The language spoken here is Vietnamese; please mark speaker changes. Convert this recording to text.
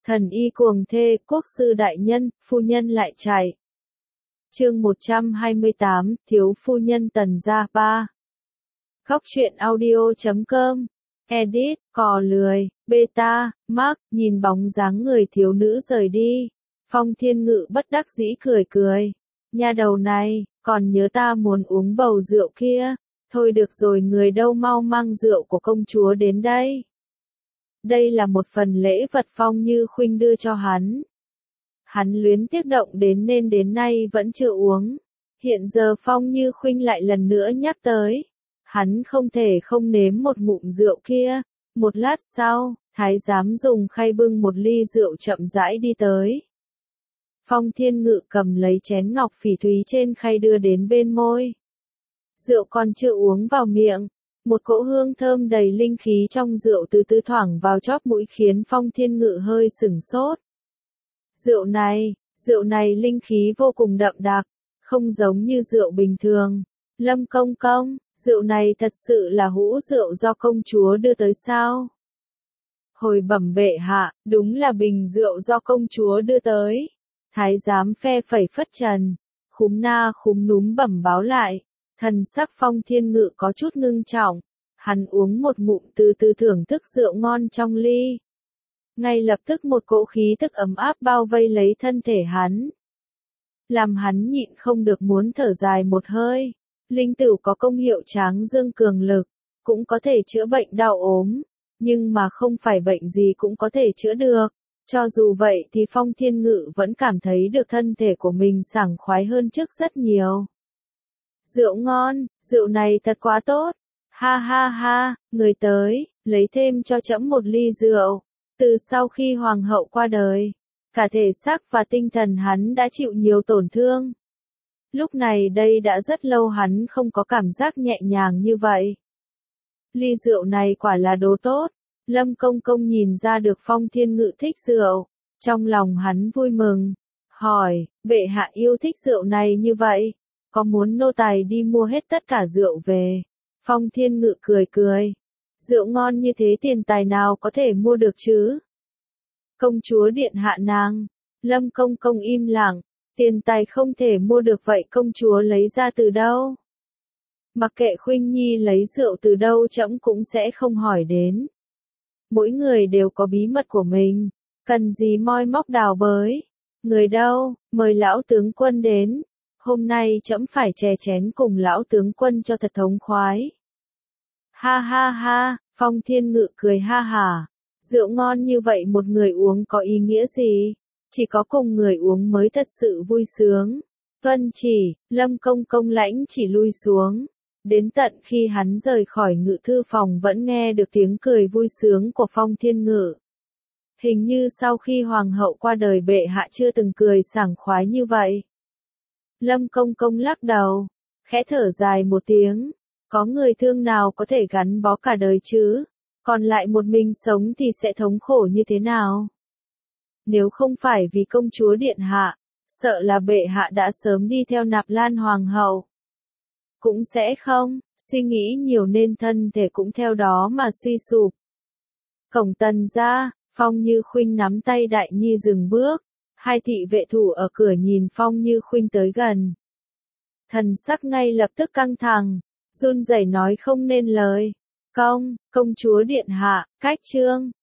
Speaker 1: Thần y cuồng thê, quốc sư đại nhân, phu nhân lại chạy. Chương 128, thiếu phu nhân Tần gia 3. Góc truyện audio.com. Edit, cò lười, beta, Mark, nhìn bóng dáng người thiếu nữ rời đi. Phong Thiên Ngự bất đắc dĩ cười cười. Nha đầu này, còn nhớ ta muốn uống bầu rượu kia. Thôi được rồi, người đâu mau mang rượu của công chúa đến đây. Đây là một phần lễ vật Phong Như Khuynh đưa cho hắn. Hắn luyến tiếc động đến nên đến nay vẫn chưa uống. Hiện giờ Phong Như Khuynh lại lần nữa nhắc tới. Hắn không thể không nếm một ngụm rượu kia. Một lát sau, thái giám dùng khay bưng một ly rượu chậm rãi đi tới. Phong Thiên Ngự cầm lấy chén ngọc phỉ thúy trên khay đưa đến bên môi. Rượu còn chưa uống vào miệng. Một cỗ hương thơm đầy linh khí trong rượu từ từ thoảng vào chóp mũi khiến Phong Thiên Ngự hơi sửng sốt. Rượu này linh khí vô cùng đậm đặc, không giống như rượu bình thường. Lâm công công, rượu này thật sự là hũ rượu do công chúa đưa tới sao? Hồi bẩm bệ hạ, đúng là bình rượu do công chúa đưa tới. Thái giám phe phẩy phất trần, khúm na khúm núm bẩm báo lại. Thần sắc Phong Thiên Ngự có chút ngưng trọng, hắn uống một ngụm từ từ thưởng thức rượu ngon trong ly. Ngay lập tức một cỗ khí tức ấm áp bao vây lấy thân thể hắn. Làm hắn nhịn không được muốn thở dài một hơi. Linh tửu có công hiệu tráng dương cường lực, cũng có thể chữa bệnh đau ốm, nhưng mà không phải bệnh gì cũng có thể chữa được. Cho dù vậy thì Phong Thiên Ngự vẫn cảm thấy được thân thể của mình sảng khoái hơn trước rất nhiều. Rượu ngon, rượu này thật quá tốt. Ha ha ha, người tới, lấy thêm cho trẫm một ly rượu. Từ sau khi hoàng hậu qua đời, cả thể xác và tinh thần hắn đã chịu nhiều tổn thương. Lúc này đây đã rất lâu hắn không có cảm giác nhẹ nhàng như vậy. Ly rượu này quả là đồ tốt. Lâm công công nhìn ra được Phong Thiên Ngự thích rượu. Trong lòng hắn vui mừng. Hỏi, bệ hạ yêu thích rượu này như vậy, có muốn nô tài đi mua hết tất cả rượu về? Phong Thiên Ngự cười cười. Rượu ngon như thế tiền tài nào có thể mua được chứ? Công chúa điện hạ nàng. Lâm công công im lặng. Tiền tài không thể mua được vậy công chúa lấy ra từ đâu? Mặc kệ Khuynh Nhi lấy rượu từ đâu trẫm cũng sẽ không hỏi đến. Mỗi người đều có bí mật của mình. Cần gì moi móc đào bới? Người đâu, mời lão tướng quân đến. Hôm nay trẫm phải chè chén cùng lão tướng quân cho thật thống khoái. Ha ha ha, Phong Thiên Ngự cười ha hả. Rượu ngon như vậy một người uống có ý nghĩa gì? Chỉ có cùng người uống mới thật sự vui sướng. Tuân chỉ, Lâm công công lãnh chỉ lui xuống. Đến tận khi hắn rời khỏi ngự thư phòng vẫn nghe được tiếng cười vui sướng của Phong Thiên Ngự. Hình như sau khi hoàng hậu qua đời bệ hạ chưa từng cười sảng khoái như vậy. Lâm công công lắc đầu, khẽ thở dài một tiếng. Có người thương nào có thể gắn bó cả đời chứ? Còn lại một mình sống thì sẽ thống khổ như thế nào? Nếu không phải vì công chúa điện hạ, sợ là bệ hạ đã sớm đi theo Nạp Lan hoàng hậu. Cũng sẽ không, suy nghĩ nhiều nên thân thể cũng theo đó mà suy sụp. Cổng Tần gia, Phong Như Khuynh nắm tay Đại Nhi dừng bước. Hai thị vệ thủ ở cửa nhìn Phong Như Khuynh tới gần. Thần sắc ngay lập tức căng thẳng, run rẩy nói không nên lời. Công chúa điện hạ, cách trương,